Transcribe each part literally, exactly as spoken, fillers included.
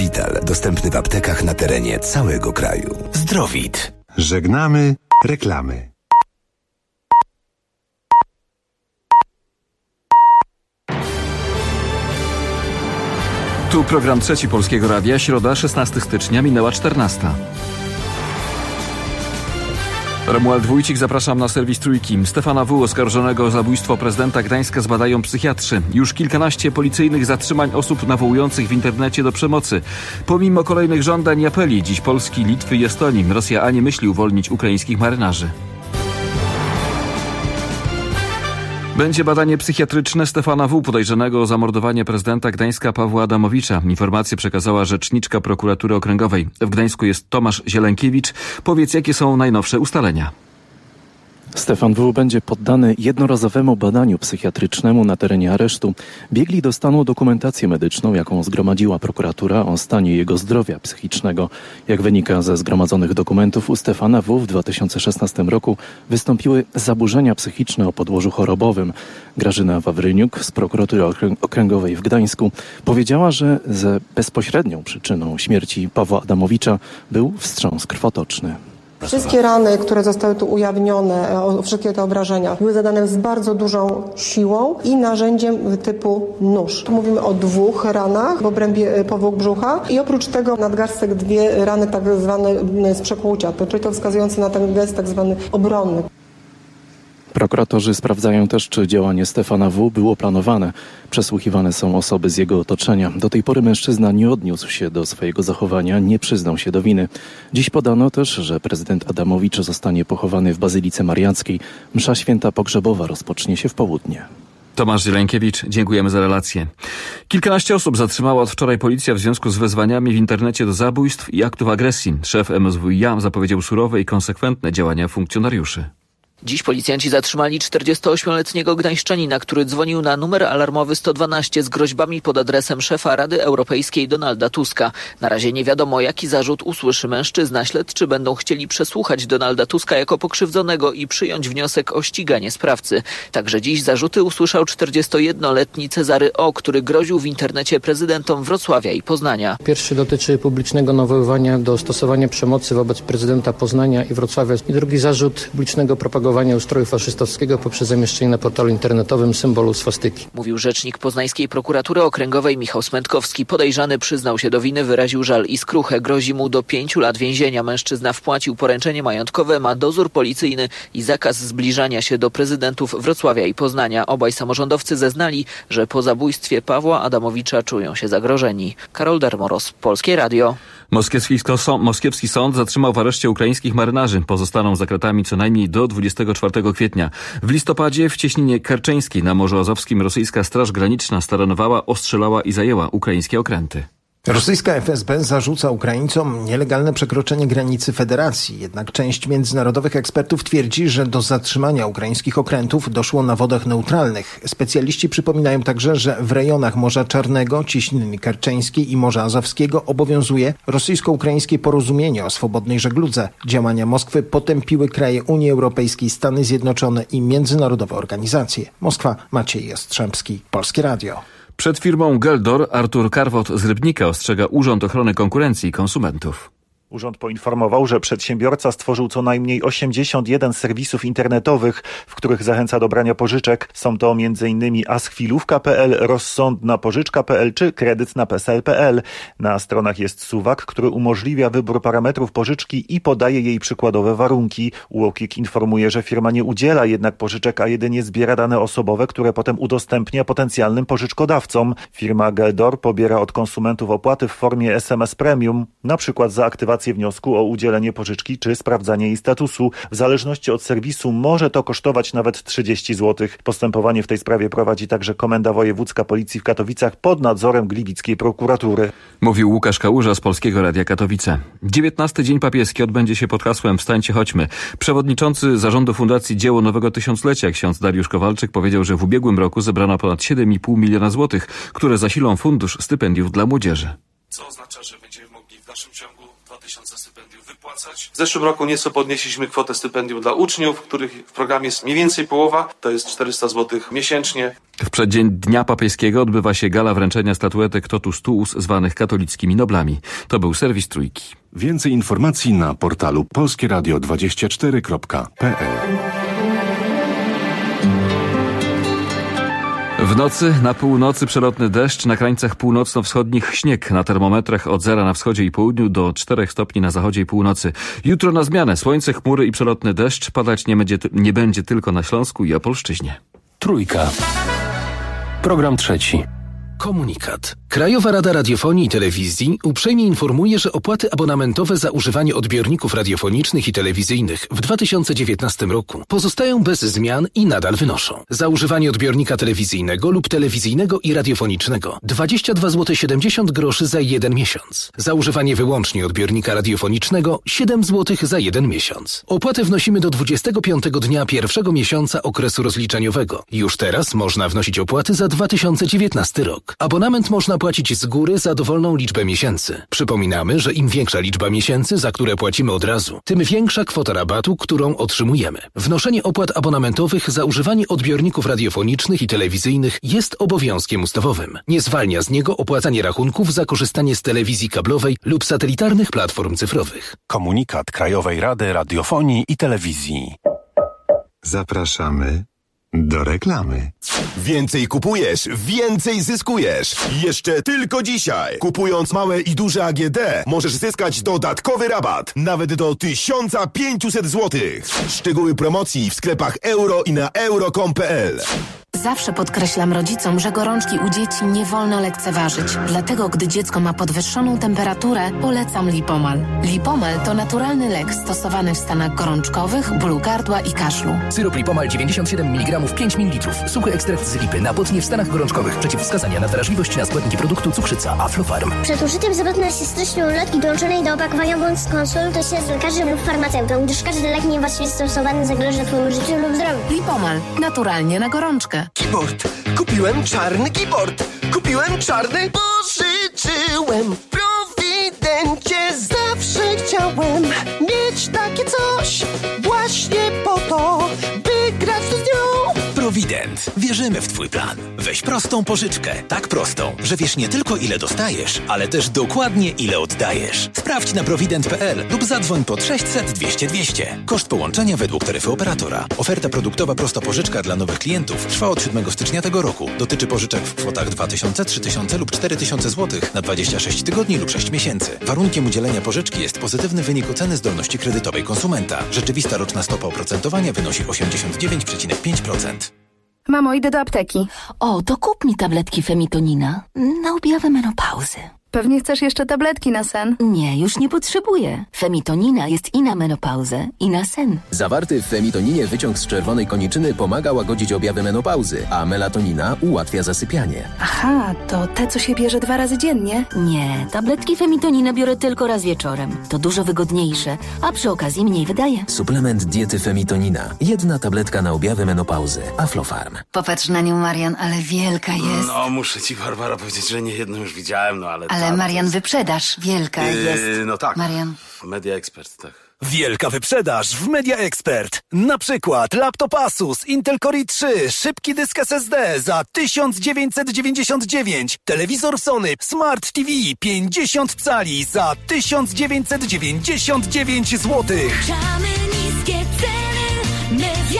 Zdrowital. Dostępny w aptekach na terenie całego kraju. Zdrowit. Żegnamy reklamy. Tu program Trzeci Polskiego Radia, środa szesnastego stycznia, minęła czternasta. Romuald Wójcik, zapraszam na serwis Trójki. Stefana W., oskarżonego o zabójstwo prezydenta Gdańska, zbadają psychiatrzy. Już kilkanaście policyjnych zatrzymań osób nawołujących w internecie do przemocy. Pomimo kolejnych żądań i apeli, dziś Polski, Litwy i Estonii, Rosja ani myśli uwolnić ukraińskich marynarzy. Będzie badanie psychiatryczne Stefana W., podejrzanego o zamordowanie prezydenta Gdańska Pawła Adamowicza. Informację przekazała rzeczniczka prokuratury okręgowej. W Gdańsku jest Tomasz Zielękiewicz. Powiedz, jakie są najnowsze ustalenia? Stefan W. będzie poddany jednorazowemu badaniu psychiatrycznemu na terenie aresztu. Biegli dostaną dokumentację medyczną, jaką zgromadziła prokuratura o stanie jego zdrowia psychicznego. Jak wynika ze zgromadzonych dokumentów, u Stefana W. w dwa tysiące szesnastym roku wystąpiły zaburzenia psychiczne o podłożu chorobowym. Grażyna Wawryniuk z prokuratury okręgowej w Gdańsku powiedziała, że ze bezpośrednią przyczyną śmierci Pawła Adamowicza był wstrząs krwotoczny. Wszystkie rany, które zostały tu ujawnione, wszystkie te obrażenia były zadane z bardzo dużą siłą i narzędziem typu nóż. Tu mówimy o dwóch ranach w obrębie powłok brzucha i oprócz tego nadgarstek dwie rany tak zwane z przekłucia, czyli to wskazujące na ten gest tak zwany obronny. Prokuratorzy sprawdzają też, czy działanie Stefana W. było planowane. Przesłuchiwane są osoby z jego otoczenia. Do tej pory mężczyzna nie odniósł się do swojego zachowania, nie przyznał się do winy. Dziś podano też, że prezydent Adamowicz zostanie pochowany w Bazylice Mariackiej. Msza święta pogrzebowa rozpocznie się w południe. Tomasz Zielękiewicz, dziękujemy za relację. Kilkanaście osób zatrzymała od wczoraj policja w związku z wezwaniami w internecie do zabójstw i aktów agresji. Szef M S W i A zapowiedział surowe i konsekwentne działania funkcjonariuszy. Dziś policjanci zatrzymali czterdziestoośmioletniego gdańszczanina, który dzwonił na numer alarmowy sto dwanaście z groźbami pod adresem szefa Rady Europejskiej Donalda Tuska. Na razie nie wiadomo, jaki zarzut usłyszy mężczyzna. Śledczy będą chcieli przesłuchać Donalda Tuska jako pokrzywdzonego i przyjąć wniosek o ściganie sprawcy. Także dziś zarzuty usłyszał czterdziestojednoletni Cezary O., który groził w internecie prezydentom Wrocławia i Poznania. Pierwszy dotyczy publicznego nawoływania do stosowania przemocy wobec prezydenta Poznania i Wrocławia. I drugi zarzut publicznego propagowania ustroju faszystowskiego poprzez zamieszczenie na portalu internetowym symbolu swastyki. Mówił rzecznik Poznańskiej Prokuratury Okręgowej Michał Smętkowski. Podejrzany przyznał się do winy, wyraził żal i skruchę. Grozi mu do pięciu lat więzienia. Mężczyzna wpłacił poręczenie majątkowe, ma dozór policyjny i zakaz zbliżania się do prezydentów Wrocławia i Poznania. Obaj samorządowcy zeznali, że po zabójstwie Pawła Adamowicza czują się zagrożeni. Karol Dermoros, Polskie Radio. Moskiewski, moskiewski sąd zatrzymał w areszcie ukraińskich marynarzy. Pozostaną za kratami co najmniej do dwudziestego czwartego kwietnia. W listopadzie w cieśninie kerczeńskiej na Morzu Azowskim rosyjska Straż Graniczna staranowała, ostrzelała i zajęła ukraińskie okręty. Rosyjska F S B zarzuca Ukraińcom nielegalne przekroczenie granicy federacji. Jednak część międzynarodowych ekspertów twierdzi, że do zatrzymania ukraińskich okrętów doszło na wodach neutralnych. Specjaliści przypominają także, że w rejonach Morza Czarnego, Cieśniny Kerczeńskiej i Morza Azowskiego obowiązuje rosyjsko-ukraińskie porozumienie o swobodnej żegludze. Działania Moskwy potępiły kraje Unii Europejskiej, Stany Zjednoczone i międzynarodowe organizacje. Moskwa, Maciej Jastrzębski, Polskie Radio. Przed firmą Geldor Artur Karwot z Rybnika ostrzega Urząd Ochrony Konkurencji i Konsumentów. Urząd poinformował, że przedsiębiorca stworzył co najmniej osiemdziesiąt jeden serwisów internetowych, w których zachęca do brania pożyczek. Są to m.in. aschwilówka kropka p l, rozsądnapożyczka kropka p l czy kredyt na p s l kropka p l. Na stronach jest suwak, który umożliwia wybór parametrów pożyczki i podaje jej przykładowe warunki. UOKiK informuje, że firma nie udziela jednak pożyczek, a jedynie zbiera dane osobowe, które potem udostępnia potencjalnym pożyczkodawcom. Firma Geldor pobiera od konsumentów opłaty w formie S M S Premium, na przykład za aktywację wniosku o udzielenie pożyczki czy sprawdzanie jej statusu. W zależności od serwisu może to kosztować nawet trzydzieści złotych. Postępowanie w tej sprawie prowadzi także Komenda Wojewódzka Policji w Katowicach pod nadzorem Gliwickiej Prokuratury. Mówił Łukasz Kałuża z Polskiego Radia Katowice. dziewiętnasty Dzień Papieski odbędzie się pod hasłem Wstańcie, chodźmy. Przewodniczący Zarządu Fundacji Dzieło Nowego Tysiąclecia ksiądz Dariusz Kowalczyk powiedział, że w ubiegłym roku zebrano ponad siedem i pół miliona złotych, które zasilą fundusz stypendiów dla młodzieży. co oznacza, że będziemy mogli w dalszym ciągu dwa tysiące stypendiów wypłacać. W zeszłym roku nieco podnieśliśmy kwotę stypendium dla uczniów, których w programie jest mniej więcej połowa, to jest czterysta złotych miesięcznie. W przeddzień Dnia Papieskiego odbywa się gala wręczenia statuetek Totus Tuus zwanych katolickimi noblami. To był serwis Trójki. Więcej informacji na portalu polskie radio dwadzieścia cztery kropka p l. W nocy, na północy przelotny deszcz, na krańcach północno-wschodnich śnieg, na termometrach od zera na wschodzie i południu do czterech stopni na zachodzie i północy. Jutro na zmianę słońce, chmury i przelotny deszcz, padać nie będzie, nie będzie tylko na Śląsku i Opolszczyźnie. Trójka. Program trzeci. Komunikat. Krajowa Rada Radiofonii i Telewizji uprzejmie informuje, że opłaty abonamentowe za używanie odbiorników radiofonicznych i telewizyjnych w dwa tysiące dziewiętnastym roku pozostają bez zmian i nadal wynoszą. Za używanie odbiornika telewizyjnego lub telewizyjnego i radiofonicznego dwadzieścia dwa złote siedemdziesiąt groszy za jeden miesiąc. Za używanie wyłącznie odbiornika radiofonicznego siedem złotych za jeden miesiąc. Opłatę wnosimy do dwudziestego piątego dnia pierwszego miesiąca okresu rozliczeniowego. Już teraz można wnosić opłaty za dwa tysiące dziewiętnasty rok. Abonament można płacić z góry za dowolną liczbę miesięcy. Przypominamy, że im większa liczba miesięcy, za które płacimy od razu, tym większa kwota rabatu, którą otrzymujemy. Wnoszenie opłat abonamentowych za używanie odbiorników radiofonicznych i telewizyjnych jest obowiązkiem ustawowym. Nie zwalnia z niego opłacanie rachunków za korzystanie z telewizji kablowej lub satelitarnych platform cyfrowych. Komunikat Krajowej Rady Radiofonii i Telewizji. Zapraszamy do reklamy. Więcej kupujesz, więcej zyskujesz. Jeszcze tylko dzisiaj. Kupując małe i duże A G D możesz zyskać dodatkowy rabat. Nawet do tysiąc pięćset złotych. Szczegóły promocji w sklepach euro i na euro kropka com kropka p l. Zawsze podkreślam rodzicom, że gorączki u dzieci nie wolno lekceważyć. Dlatego, gdy dziecko ma podwyższoną temperaturę, polecam Lipomal. Lipomal to naturalny lek stosowany w stanach gorączkowych, bólu gardła i kaszlu. Syrop Lipomal dziewięćdziesiąt siedem miligramów pięć mililitrów. Suchy ekstrakt z lipy. Napotnie w stanach gorączkowych. Przeciwwskazania na wrażliwość na składniki produktu cukrzyca Aflofarm. Przed użyciem zwrotna się treścią ulotki dołączonej do opakowania bądź skonsultuj się z lekarzem lub farmaceutą, gdyż każdy lek niewłaściwie stosowany zagraża Twojemu życiu lub zdrowiu. Lipomal. Naturalnie na gorączkę. Keyboard. Kupiłem czarny keyboard. Kupiłem czarny. Pożyczyłem w Prowidencie. Zawsze chciałem mieć takie coś. Właśnie po to, by grać z nią. Prowident. Wierzymy w Twój plan. Weź prostą pożyczkę. Tak prostą, że wiesz nie tylko ile dostajesz, ale też dokładnie ile oddajesz. Sprawdź na prowident kropka p l lub zadzwoń pod sześćset dwieście dwieście. Koszt połączenia według taryfy operatora. Oferta produktowa prosta pożyczka dla nowych klientów trwa od siódmego stycznia tego roku. Dotyczy pożyczek w kwotach dwa tysiące, trzy tysiące lub cztery tysiące złotych na dwadzieścia sześć tygodni lub sześć miesięcy. Warunkiem udzielenia pożyczki jest pozytywny wynik oceny zdolności kredytowej konsumenta. Rzeczywista roczna stopa oprocentowania wynosi osiemdziesiąt dziewięć przecinek pięć procent. Mamo, idę do apteki. O, to kup mi tabletki Femitonina na objawę menopauzy. Pewnie chcesz jeszcze tabletki na sen? Nie, już nie potrzebuję. Femitonina jest i na menopauzę, i na sen. Zawarty w femitoninie wyciąg z czerwonej koniczyny pomaga łagodzić objawy menopauzy, a melatonina ułatwia zasypianie. Aha, to te, co się bierze dwa razy dziennie? Nie, tabletki Femitonina biorę tylko raz wieczorem. To dużo wygodniejsze, a przy okazji mniej wydaje. Suplement diety Femitonina. Jedna tabletka na objawy menopauzy. Aflofarm. Popatrz na nią, Marian, ale wielka jest. No, muszę ci, Barbara, powiedzieć, że nie jedną już widziałem, no ale... Ale Marian, wyprzedaż wielka Yy, jest. No tak. Marian. Media Expert, tak. Wielka wyprzedaż w Media Expert. Na przykład laptop Asus Intel Core i trzy, szybki dysk S S D za tysiąc dziewięćset dziewięćdziesiąt dziewięć, telewizor Sony Smart T V pięćdziesiąt cali za tysiąc dziewięćset dziewięćdziesiąt dziewięć złotych. Niskie ceny. Media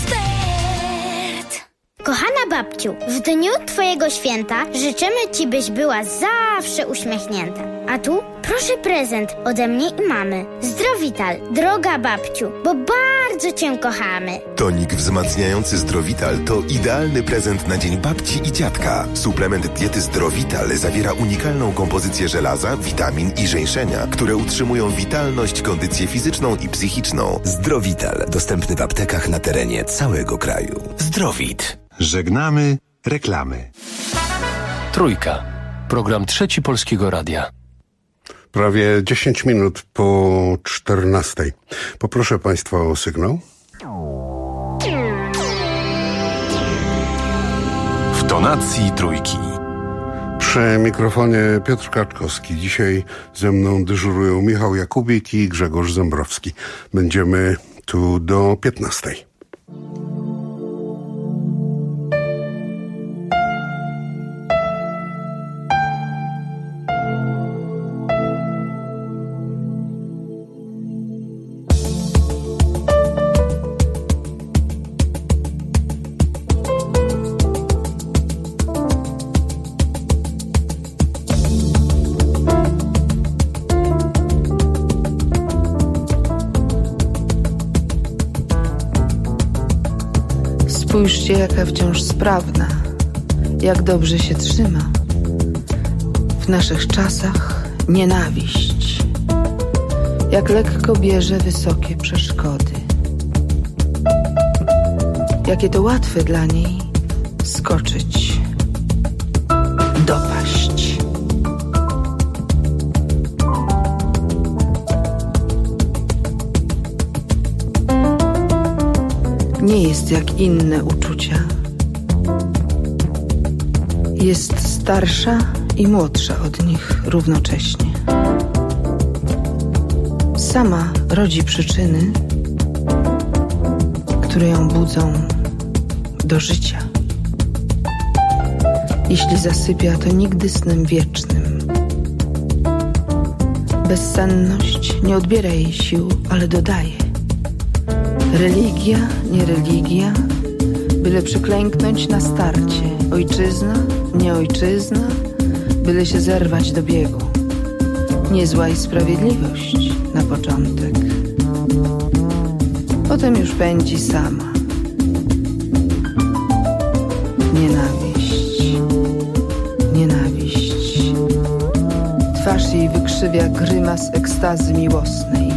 Expert. Kochana babciu, w dniu Twojego święta życzymy Ci, byś była zawsze uśmiechnięta. A tu proszę prezent ode mnie i mamy. Zdrowital, droga babciu, bo bardzo Cię kochamy. Tonik wzmacniający Zdrowital to idealny prezent na dzień babci i dziadka. Suplement diety Zdrowital zawiera unikalną kompozycję żelaza, witamin i żeńszenia, które utrzymują witalność, kondycję fizyczną i psychiczną. Zdrowital. Dostępny w aptekach na terenie całego kraju. Zdrowit. Żegnamy reklamy. Trójka. Program Trzeci Polskiego Radia. Prawie dziesięć minut po czternastej. Poproszę Państwa o sygnał. W tonacji Trójki. Przy mikrofonie Piotr Kaczkowski. Dzisiaj ze mną dyżurują Michał Jakubik i Grzegorz Zembrowski. Będziemy tu do piętnastej. Spójrzcie, jaka wciąż sprawna, jak dobrze się trzyma. W naszych czasach nienawiść, jak lekko bierze wysokie przeszkody. Jakie to łatwe dla niej skoczyć, dopaść. Nie jest jak inne uczucia. Jest starsza i młodsza od nich równocześnie. Sama rodzi przyczyny, które ją budzą do życia. Jeśli zasypia, to nigdy snem wiecznym. Bezsenność nie odbiera jej sił, ale dodaje. Religia, nie religia, byle przyklęknąć na starcie. Ojczyzna, nie ojczyzna, byle się zerwać do biegu. Niezła i sprawiedliwość na początek. Potem już pędzi sama. Nienawiść, nienawiść. Twarz jej wykrzywia grymas ekstazy miłosnej.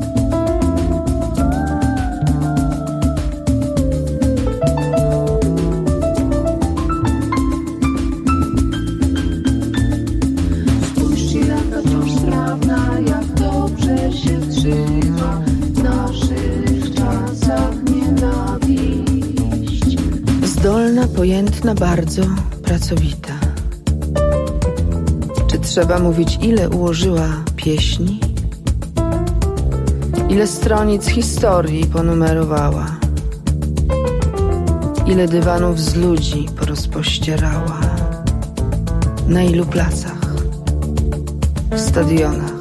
Pojętna, bardzo pracowita. Czy trzeba mówić, ile ułożyła pieśni? Ile stronic historii ponumerowała? Ile dywanów z ludzi porozpościerała? Na ilu placach? Stadionach?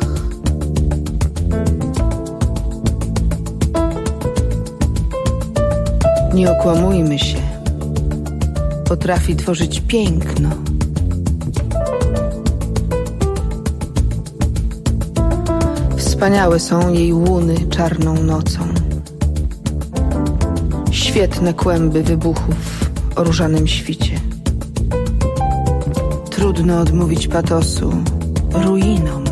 Nie okłamujmy się. Potrafi tworzyć piękno. Wspaniałe są jej łuny czarną nocą. Świetne kłęby wybuchów o różanym świcie. Trudno odmówić patosu ruinom.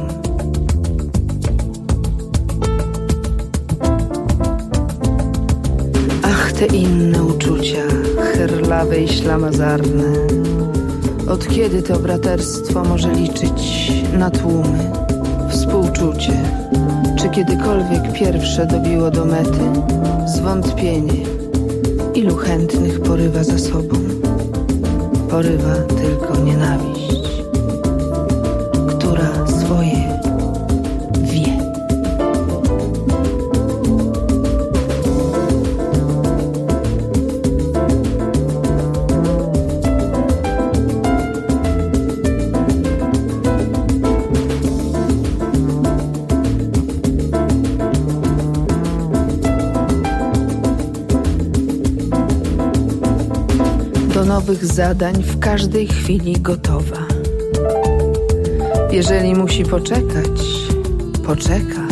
Ach, te inne uczucia, herlawe i ślamazarne. Od kiedy to braterstwo może liczyć na tłumy? Współczucie, czy kiedykolwiek pierwsze dobiło do mety? Zwątpienie, ilu chętnych porywa za sobą? Porywa tylko nienawiść, która swoje wie. Nowych zadań w każdej chwili gotowa. Jeżeli musi poczekać, poczeka.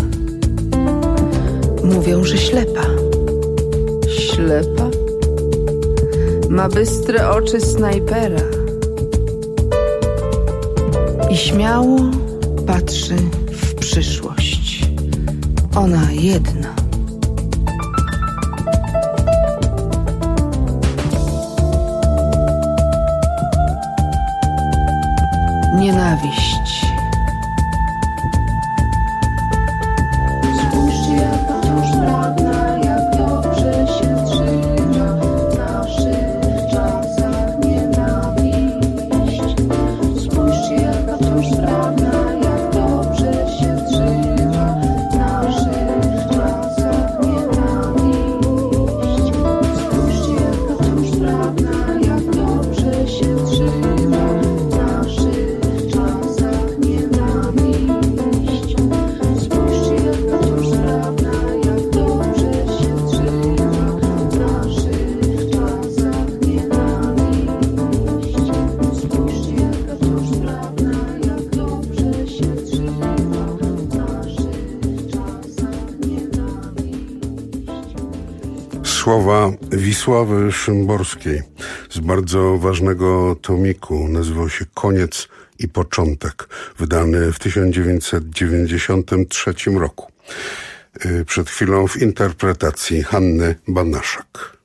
Mówią, że ślepa. Ślepa? Ma bystre oczy snajpera i śmiało patrzy w przyszłość. Ona jedna. Nienawiść. Spójrzcie, jaka wciąż sprawna, jak dobrze się trzyma w naszych czasach nienawiść. Spójrzcie, Słowa Wisławy Szymborskiej z bardzo ważnego tomiku. Nazywał się Koniec i Początek, wydany w tysiąc dziewięćset dziewięćdziesiątym trzecim roku. Przed chwilą w interpretacji Hanny Banaszak.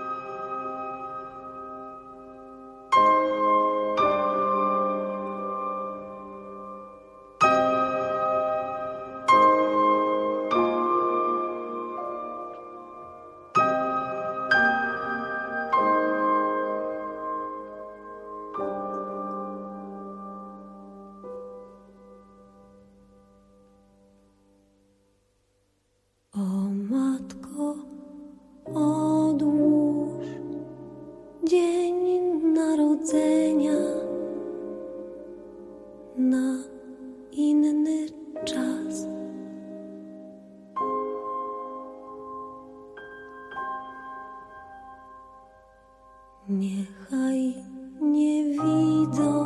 Niechaj nie widzą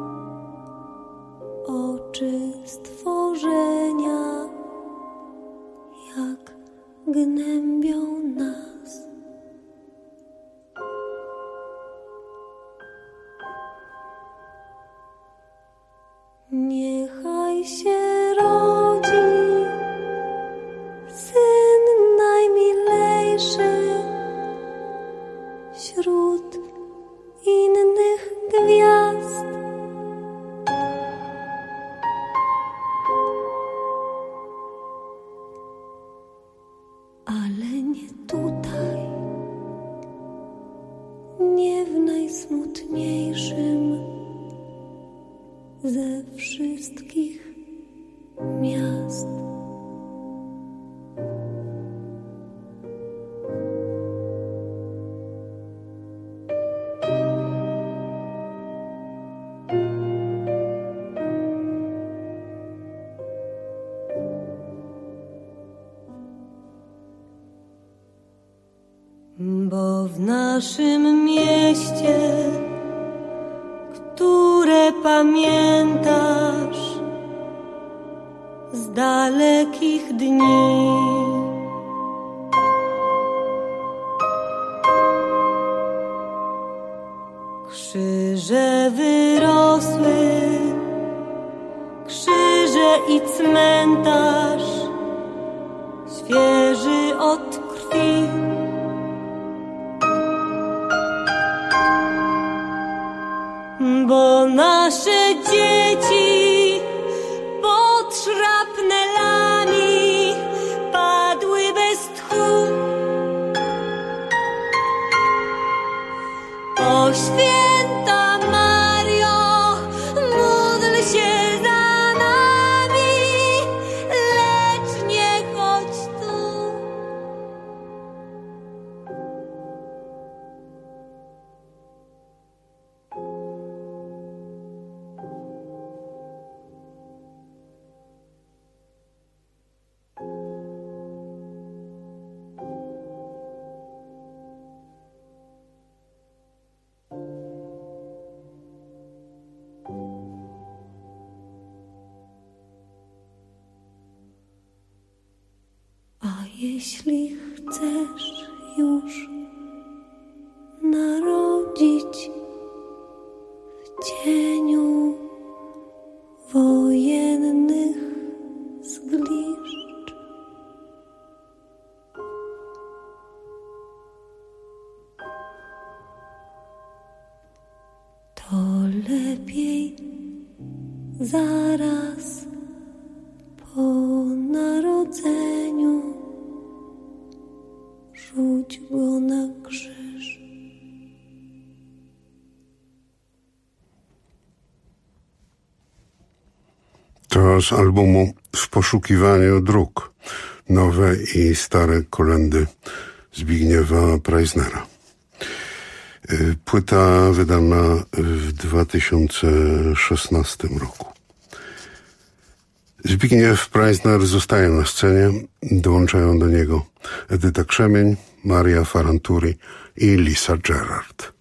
oczy stworzenia, jak gnębią nas. Niechaj się rodzi Syn najmilejszy wśród innych gwiazd. Ale nie tutaj, nie w najsmutniejszym ze wszystkich miast. Bo w naszym mieście, które pamiętasz z dalekich dni, krzyże wyrosły, krzyże i cmentarz świeży od krwi. Bo nasze dzieci pod szrapnelami padły bez tchu. O święta Mario, módl się za nami, lecz nie chodź tu. A jeśli chcesz już narodzić w cieniu wojennych zgliszcz, to lepiej zaraz po narodzeniu rzuć go na krzyż. To z albumu W poszukiwaniu dróg. Nowe i stare kolędy Zbigniewa Preissnera. Płyta wydana w dwa tysiące szesnastym roku. Zbigniew Preissner zostaje na scenie, dołączają do niego Edyta Krzemień, Maria Faranturi i Lisa Gerrard.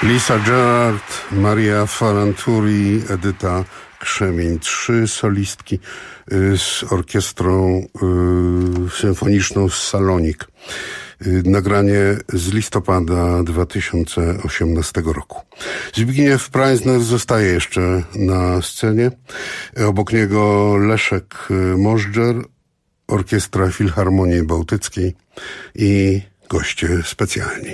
Lisa Gerrard, Maria Faranturi, Edyta Krzemień. Trzy solistki z orkiestrą y, symfoniczną z Salonik. Y, nagranie z listopada dwa tysiące osiemnastego roku. Zbigniew Preissner zostaje jeszcze na scenie. Obok niego Leszek Możdżer, Orkiestra Filharmonii Bałtyckiej i goście specjalni.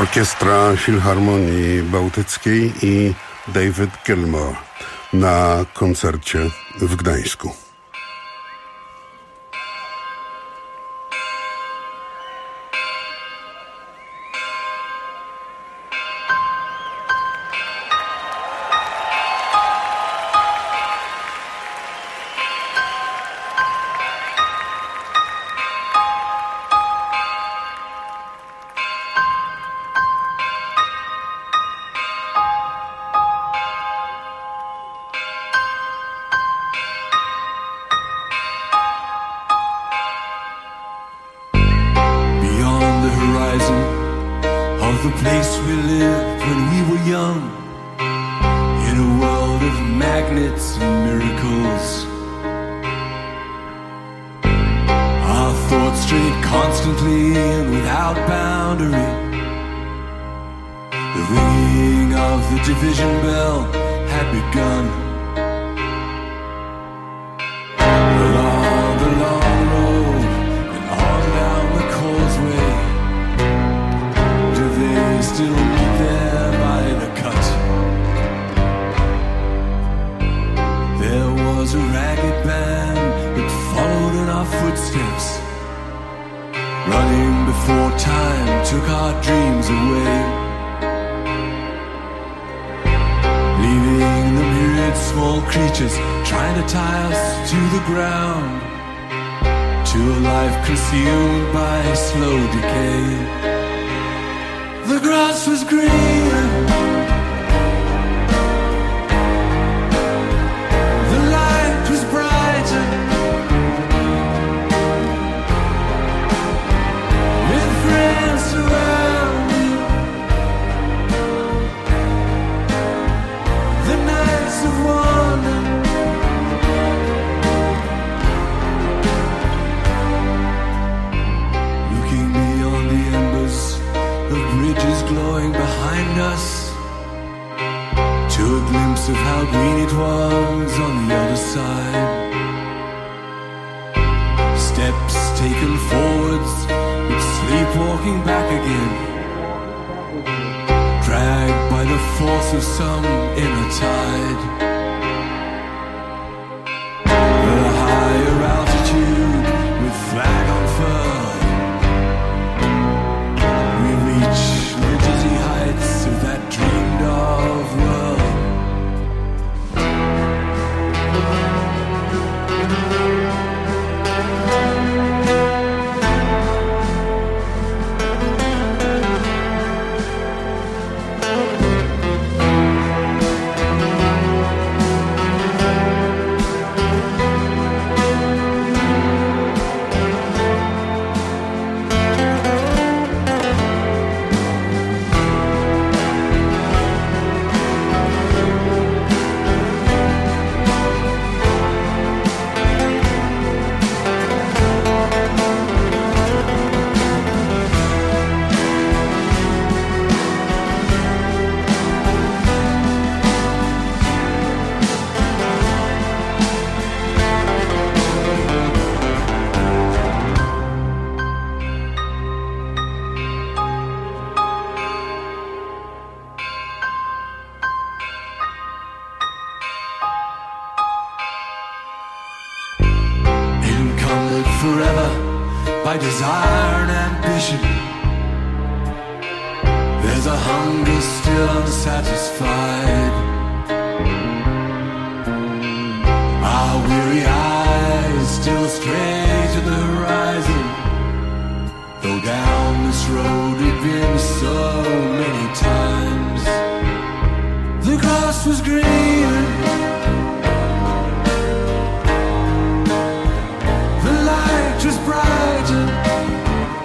Orkiestra Filharmonii Bałtyckiej i David Gilmour na koncercie w Gdańsku.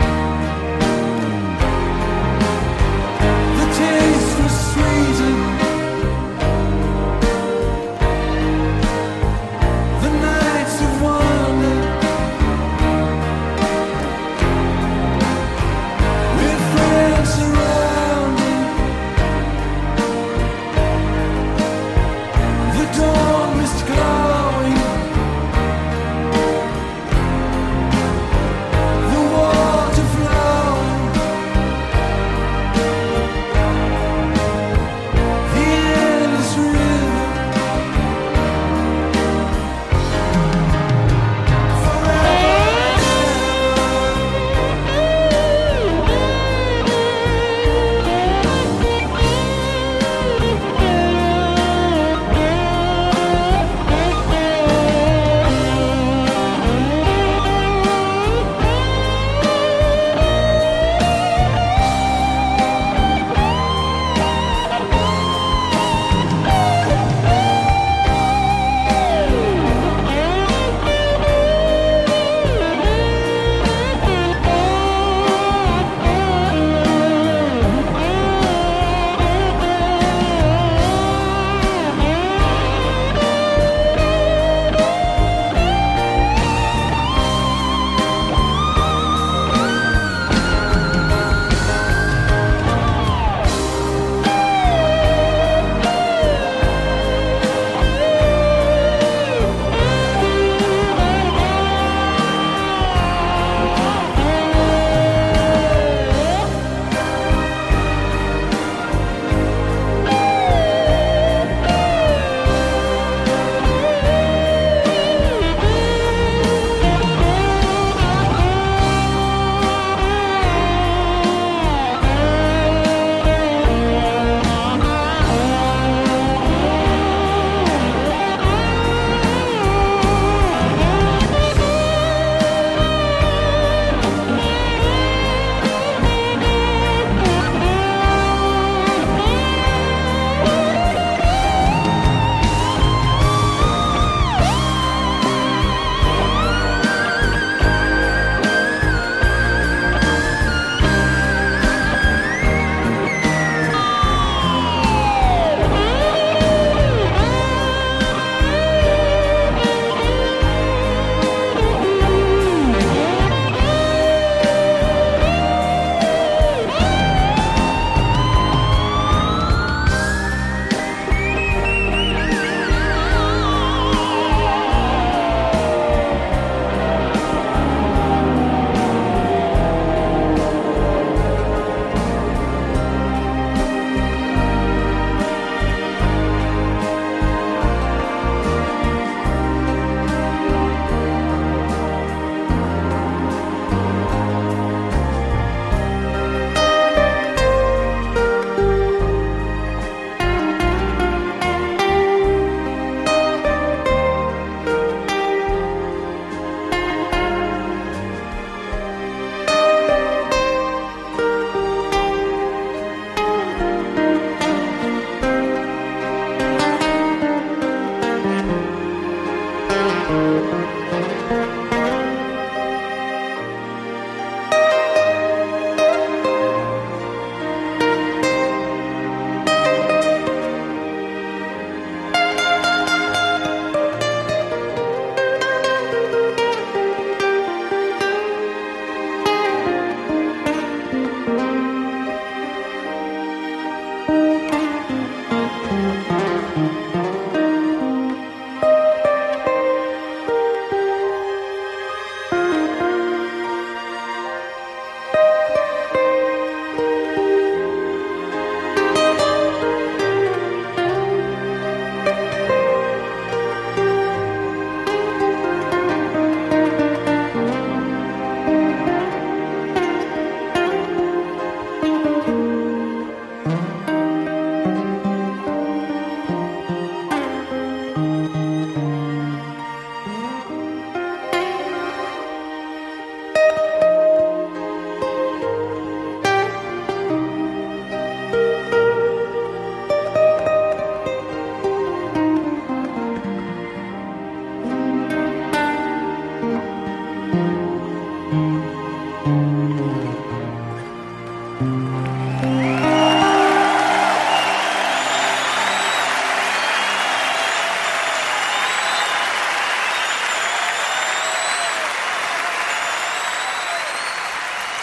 The taste was sweet and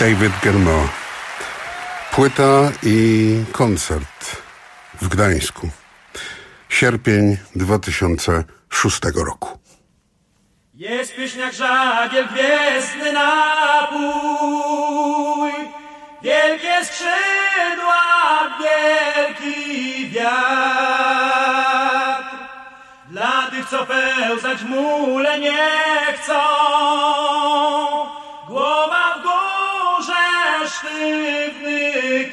David Gilmour. Płyta i koncert w Gdańsku. Sierpień dwa tysiące szóstego roku. Jest pieśń jak żagiel, gwiezdny napój, wielkie skrzydła, wielki wiatr. Dla tych, co pełzać w mule nie chcą, głowa w górze, sztywny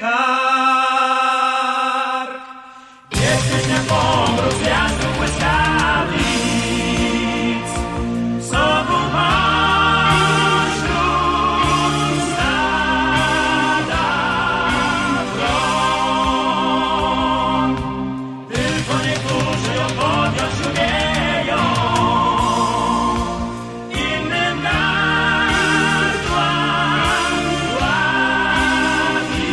kark. Jest pieśń jak pomruk z jasnych błyskawic, soku pośród stada wron. Tylko niektórzy ją podjąć umieją, innym gardła dławi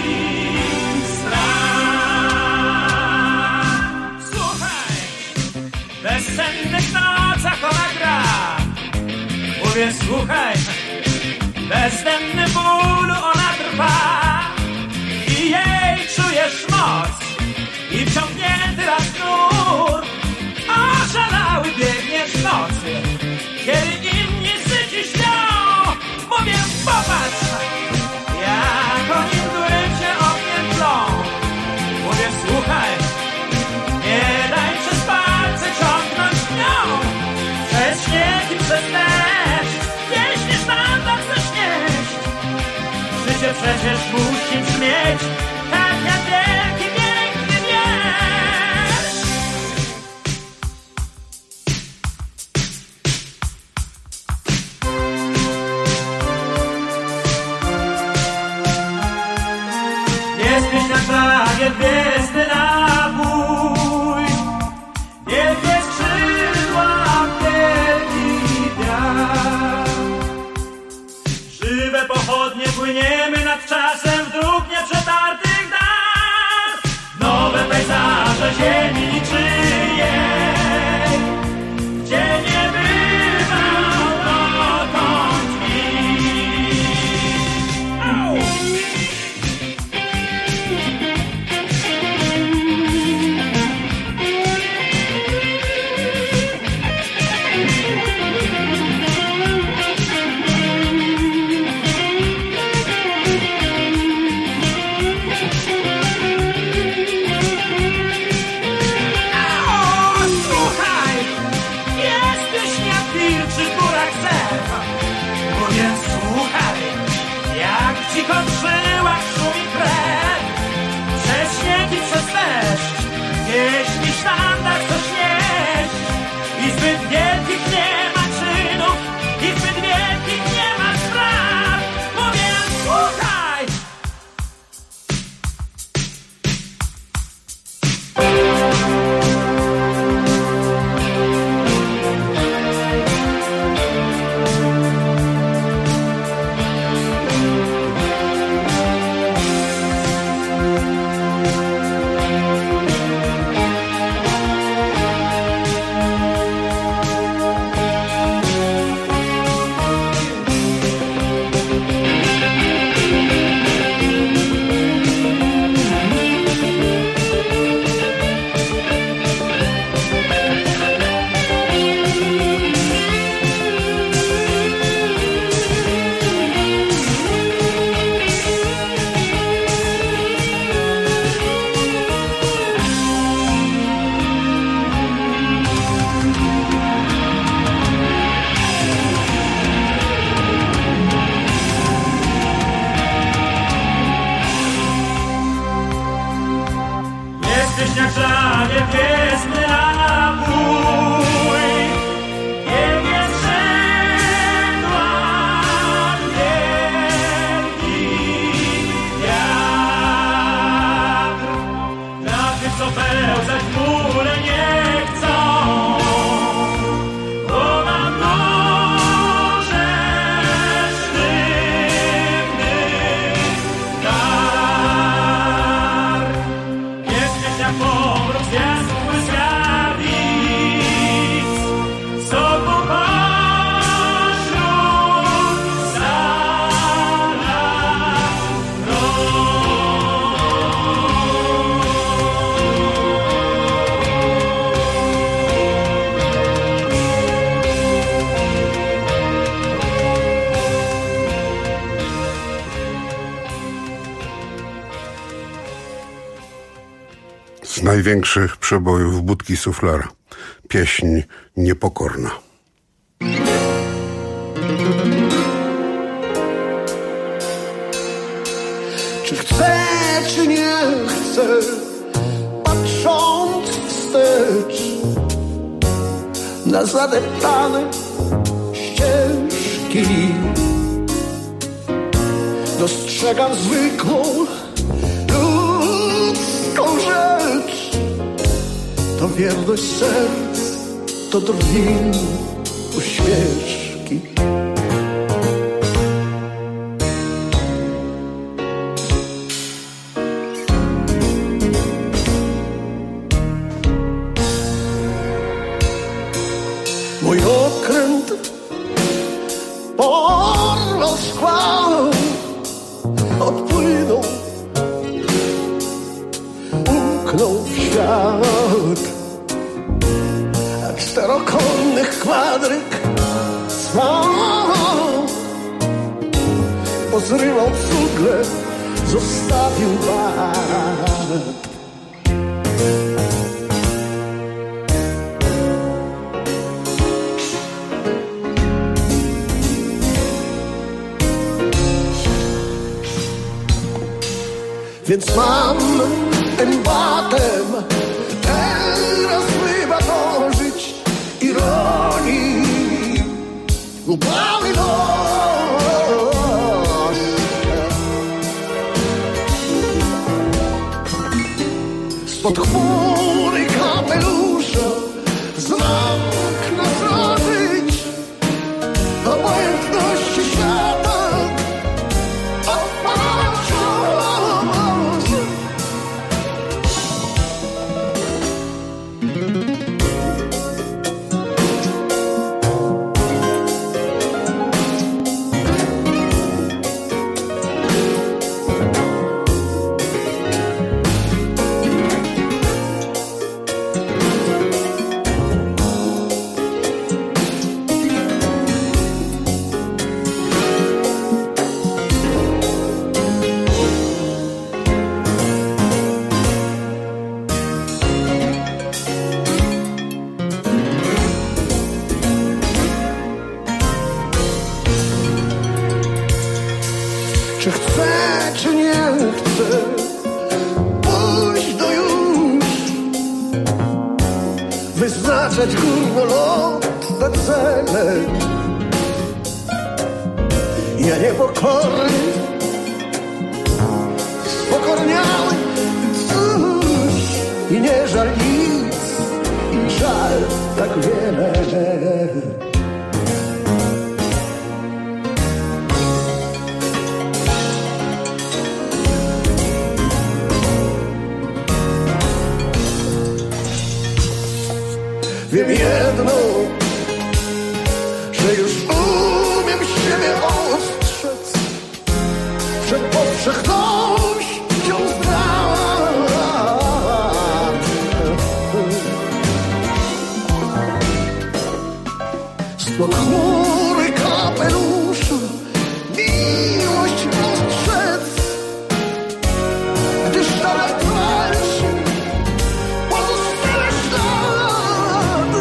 strach. Słuchaj, w bezsennych nocach ona gra. Mówię, słuchaj, bezdenny bólu ona trwa i jej czujesz moc i wciągnięty raz nur oszalały biegniesz w nocy, kiedy inni syci śnią. Mówię, popatrz, jak oni którym się ogniem tlą. Mówię, słuchaj, nie daj przez palce ciągnąć nią, przez śnieg i przez deszcz, jeśli sztandar chcesz nieść. Życie przecież musi brzmieć tak jak wielki, piękny wiersz. Jest pieśń jak żagiel, gwiezdny napój, wielkie skrzydła, wielki wiatr. Żywe pochodnie płyniemy nad czasem w dróg nieprzetartych dar. Nowe pejzaże ziemi niczyjej, gdzie nie bywał dotąd nikt. Au! Cicho w żyłach szumi krew, przez śnieg i przez deszcz, jeśli sztandar chcesz nieść. I zbyt wielkich nie ma czynów, i zbyt wielkich nie ma spraw. Mówię, słuchaj! Jesteś jak żagiel, gwiezdny napój, wielkie skrzydła, wielki wiatr. Dla tych, co pełzać w mule nie chcą, głowa w górze, sztywny kark. Jesteś jak pomruk z jasnych błyskawic, soku pośród stada Z największych przebojów Budki Suflera. Pieśń Niepokorna. Czy chcę, czy nie chcę, patrząc wstecz na zadeptane ścieżki, dostrzegam zwykłą ludzką rzecz. To wierność serc, to drwin uśmieszki. Mój okręt porwał skłał, odpłynął, umknął w świat. A czterokonnych kwadryk sam pozrywał cugle, zostawił bat. Więc mam embatem teraz wybatorzyć ironii upały los. Spod chmury kapelusza z okna zrażyć obojętności świata. Czy chcę, czy nie chcę pójść do już, wyznaczać górnolotne cele. Ja niepokorny, spokorniały, cóż, i nie żal nic, i żal tak wiele. Wiem jedno, że już umiem siebie ostrzec przed powszechnością zdrad. Spod chmury kapelusza miłość ostrzec, gdyż dalej walczy pozostałe ślady.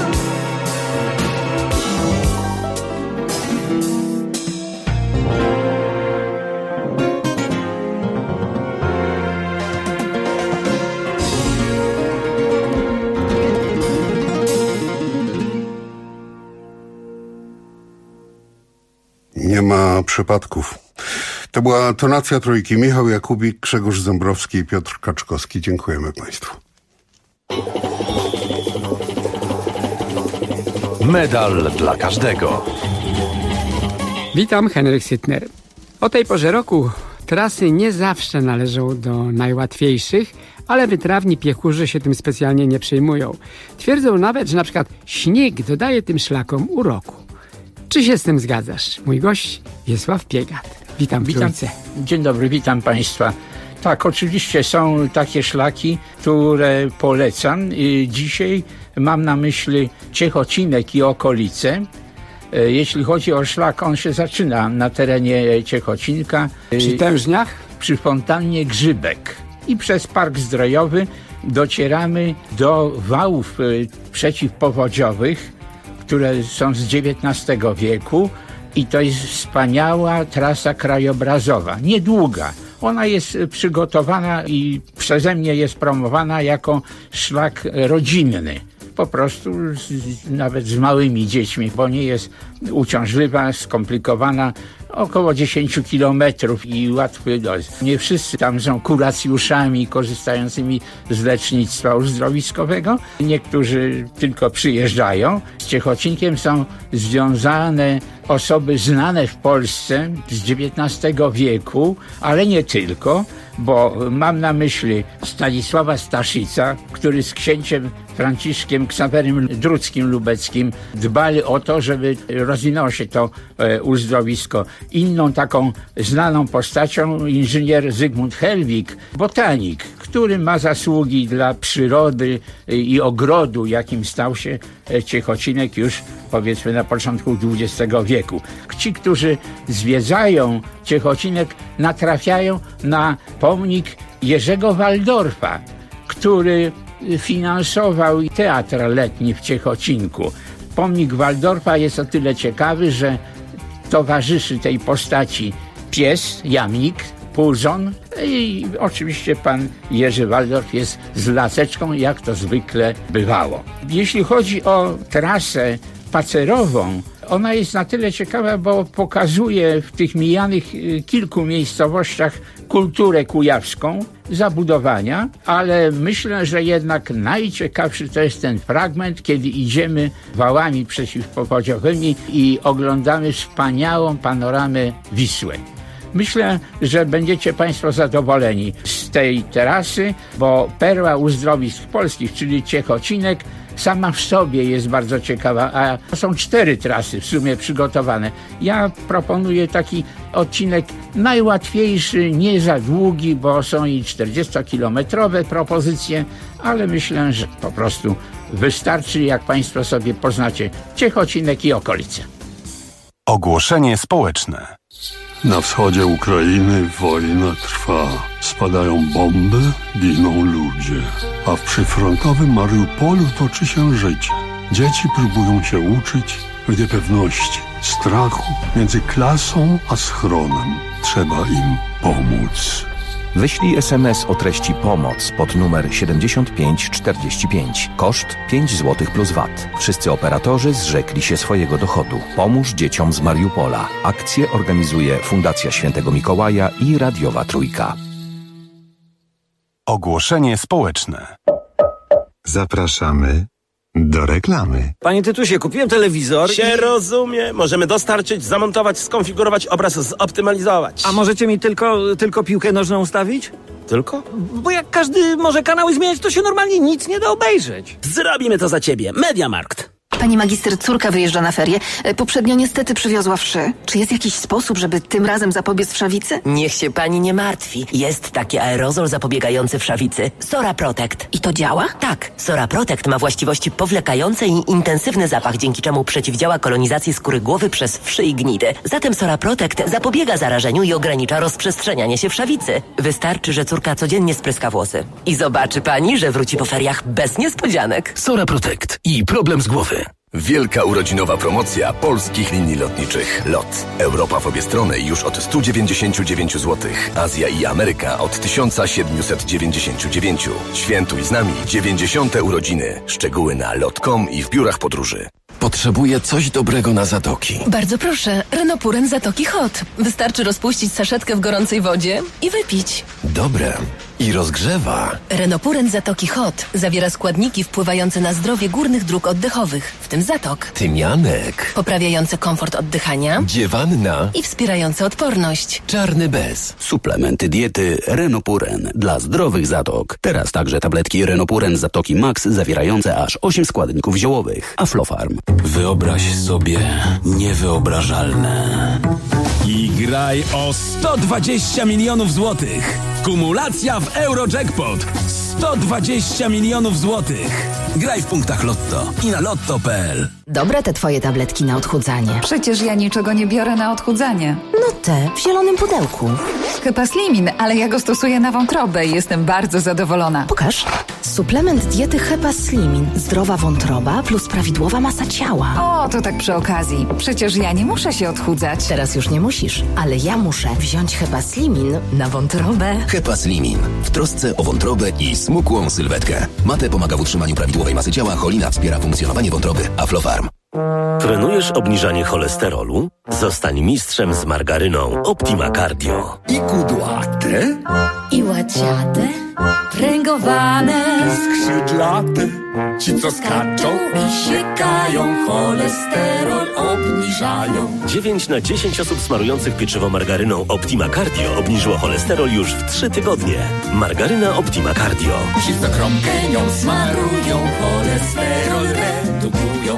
Nie ma przypadków. To była tonacja trójki. Michał Jakubik, Grzegorz Ząbrowski i Piotr Kaczkowski. Dziękujemy Państwu. Medal dla każdego. Witam, Henryk Sytner. O tej porze roku trasy nie zawsze należą do najłatwiejszych, ale wytrawni piechurze się tym specjalnie nie przejmują. Twierdzą nawet, że na przykład śnieg dodaje tym szlakom uroku. Czy się z tym zgadzasz? Mój gość Wiesław Piegat. Witam w Witam. trójce. Dzień dobry, witam Państwa. Tak, oczywiście są takie szlaki, które polecam. Dzisiaj mam na myśli Ciechocinek i okolice. Jeśli chodzi o szlak, on się zaczyna na terenie Ciechocinka. Przy Tężniach? Przy fontannie Grzybek. I przez Park Zdrojowy docieramy do wałów przeciwpowodziowych, które są z dziewiętnastego wieku i to jest wspaniała trasa krajobrazowa, niedługa. Ona jest przygotowana i przeze mnie jest promowana jako szlak rodzinny. Po prostu z, nawet z małymi dziećmi, bo nie jest uciążliwa, skomplikowana, około dziesięć kilometrów i łatwy dojazd. Nie wszyscy tam są kuracjuszami korzystającymi z lecznictwa uzdrowiskowego. Niektórzy tylko przyjeżdżają. Z Ciechocinkiem są związane osoby znane w Polsce z dziewiętnastego wieku, ale nie tylko, bo mam na myśli Stanisława Staszica, który z księciem Franciszkiem Ksawerym Druckim Lubeckim dbali o to, żeby rozwinęło się to e, uzdrowisko. Inną taką znaną postacią inżynier Zygmunt Helwig, botanik, który ma zasługi dla przyrody i ogrodu, jakim stał się Ciechocinek już powiedzmy na początku dwudziestego wieku. Ci, którzy zwiedzają Ciechocinek, natrafiają na pomnik Jerzego Waldorfa, który finansował teatr letni w Ciechocinku. Pomnik Waldorfa jest o tyle ciekawy, że towarzyszy tej postaci pies, jamnik, Puzon i oczywiście pan Jerzy Waldorf jest z laseczką, jak to zwykle bywało. Jeśli chodzi o trasę spacerową, ona jest na tyle ciekawa, bo pokazuje w tych mijanych kilku miejscowościach kulturę kujawską, zabudowania, ale myślę, że jednak najciekawszy to jest ten fragment, kiedy idziemy wałami przeciwpowodziowymi i oglądamy wspaniałą panoramę Wisły. Myślę, że będziecie Państwo zadowoleni z tej trasy, bo perła uzdrowisk polskich, czyli Ciechocinek, sama w sobie jest bardzo ciekawa, a są cztery trasy w sumie przygotowane. Ja proponuję taki odcinek najłatwiejszy, nie za długi, bo są i czterdziestokilometrowe propozycje, ale myślę, że po prostu wystarczy, jak Państwo sobie poznacie Ciechocinek i okolice. Ogłoszenie społeczne. Na wschodzie Ukrainy wojna trwa. Spadają bomby, giną ludzie. A w przyfrontowym Mariupolu toczy się życie. Dzieci próbują się uczyć w niepewności, strachu między klasą a schronem. Trzeba im pomóc. Wyślij es em es o treści pomoc pod numer siedemdziesiąt pięć czterdzieści pięć. Koszt pięć złotych plus V A T. Wszyscy operatorzy zrzekli się swojego dochodu. Pomóż dzieciom z Mariupola. Akcję organizuje Fundacja Świętego Mikołaja i Radiowa Trójka. Ogłoszenie społeczne. Zapraszamy do reklamy. Panie Tytusie, kupiłem telewizor Się i... rozumie. Możemy dostarczyć, zamontować, skonfigurować obraz, zoptymalizować. A możecie mi tylko, tylko piłkę nożną ustawić? Tylko? Bo jak każdy może kanały zmieniać, to się normalnie nic nie da obejrzeć. Zrobimy to za ciebie. Mediamarkt. Pani magister, córka wyjeżdża na ferie. Poprzednio niestety przywiozła wszy. Czy jest jakiś sposób, żeby tym razem zapobiec wszawicy? Niech się pani nie martwi. Jest taki aerozol zapobiegający wszawicy. Sora Protect. I to działa? Tak. Sora Protect ma właściwości powlekające i intensywny zapach, dzięki czemu przeciwdziała kolonizacji skóry głowy przez wszy i gnidy. Zatem Sora Protect zapobiega zarażeniu i ogranicza rozprzestrzenianie się wszawicy. Wystarczy, że córka codziennie spryska włosy. I zobaczy pani, że wróci po feriach bez niespodzianek. Sora Protect i problem z głowy. Wielka urodzinowa promocja polskich linii lotniczych LOT. Europa w obie strony już od sto dziewięćdziesiąt dziewięć złotych. Azja i Ameryka od tysiąc siedemset dziewięćdziesiąt dziewięć. Świętuj z nami dziewięćdziesiąte urodziny. Szczegóły na lot kropka com i w biurach podróży. Potrzebuję coś dobrego na zatoki. Bardzo proszę, Renopuren Zatoki Hot. Wystarczy rozpuścić saszetkę w gorącej wodzie i wypić. Dobre. I rozgrzewa. Renopuren Zatoki Hot zawiera składniki wpływające na zdrowie górnych dróg oddechowych, w tym zatok. Tymianek. Poprawiające komfort oddychania. Dziewanna. I wspierające odporność. Czarny bez. Suplementy diety Renopuren dla zdrowych zatok. Teraz także tabletki Renopuren Zatoki Max zawierające aż osiem składników ziołowych. Aflofarm. Wyobraź sobie niewyobrażalne. I graj o sto dwadzieścia milionów złotych. Kumulacja w Eurojackpot. sto dwadzieścia milionów złotych. Graj w punktach Lotto i na lotto kropka p l. Dobre te twoje tabletki na odchudzanie. Przecież ja niczego nie biorę na odchudzanie. No te, w zielonym pudełku. Hepaslimin, ale ja go stosuję na wątrobę i jestem bardzo zadowolona. Pokaż. Suplement diety Hepaslimin. Zdrowa wątroba plus prawidłowa masa ciała. O, to tak przy okazji. Przecież ja nie muszę się odchudzać. Teraz już nie musisz, ale ja muszę wziąć Hepaslimin na wątrobę. Hepaslimin. W trosce o wątrobę i smukłą sylwetkę. Mate pomaga w utrzymaniu prawidłowej masy ciała, cholina wspiera funkcjonowanie wątroby. Aflofarm. Trenujesz obniżanie cholesterolu? Zostań mistrzem z margaryną Optima Cardio. I kudłate, i łaciate, pręgowane, skrzydlate, ci co skaczą i siekają, cholesterol obniżają. dziewięć na dziesięć osób smarujących pieczywo margaryną Optima Cardio obniżyło cholesterol już w trzy tygodnie. Margaryna Optima Cardio. Ci co kromkę nią smarują, cholesterol redukują.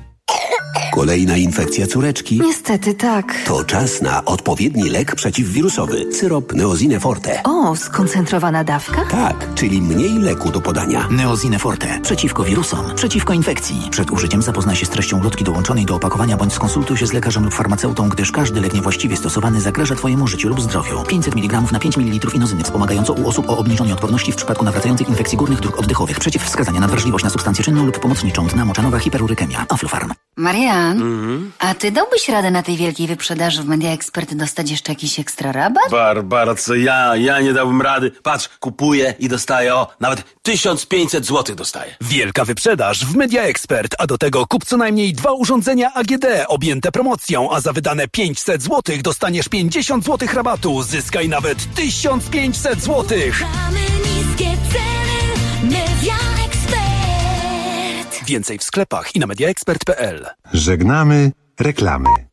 Kolejna infekcja córeczki? Niestety tak. To czas na odpowiedni lek przeciwwirusowy. Syrop Neosine Forte. O, skoncentrowana dawka? Tak, czyli mniej leku do podania. Neosine Forte. Przeciwko wirusom, przeciwko infekcji. Przed użyciem zapoznaj się z treścią ulotki dołączonej do opakowania bądź skonsultuj się z lekarzem lub farmaceutą, gdyż każdy lek niewłaściwie stosowany zagraża Twojemu życiu lub zdrowiu. pięćset miligramów na pięć mililitrów inozyny wspomagająco u osób o obniżonej odporności w przypadku nawracających infekcji górnych dróg oddechowych. Przeciwwskazania na wrażliwość na substancję czynną lub pomocniczą. Dna moczanowa, hiperurykemia. Aflofarm. Marian, mm-hmm. a ty dałbyś radę na tej wielkiej wyprzedaży w Media Expert dostać jeszcze jakiś ekstra rabat? Barbara, co ja? Ja nie dałbym rady. Patrz, kupuję i dostaję, o, nawet tysiąc pięćset złotych dostaję. Wielka wyprzedaż w Media Expert, a do tego kup co najmniej dwa urządzenia A G D objęte promocją, a za wydane pięćset złotych dostaniesz pięćdziesiąt złotych rabatu. Zyskaj nawet tysiąc pięćset złotych. Mamy niskie ceny, Media Expert. Więcej w sklepach i na media expert kropka p l. Żegnamy reklamy.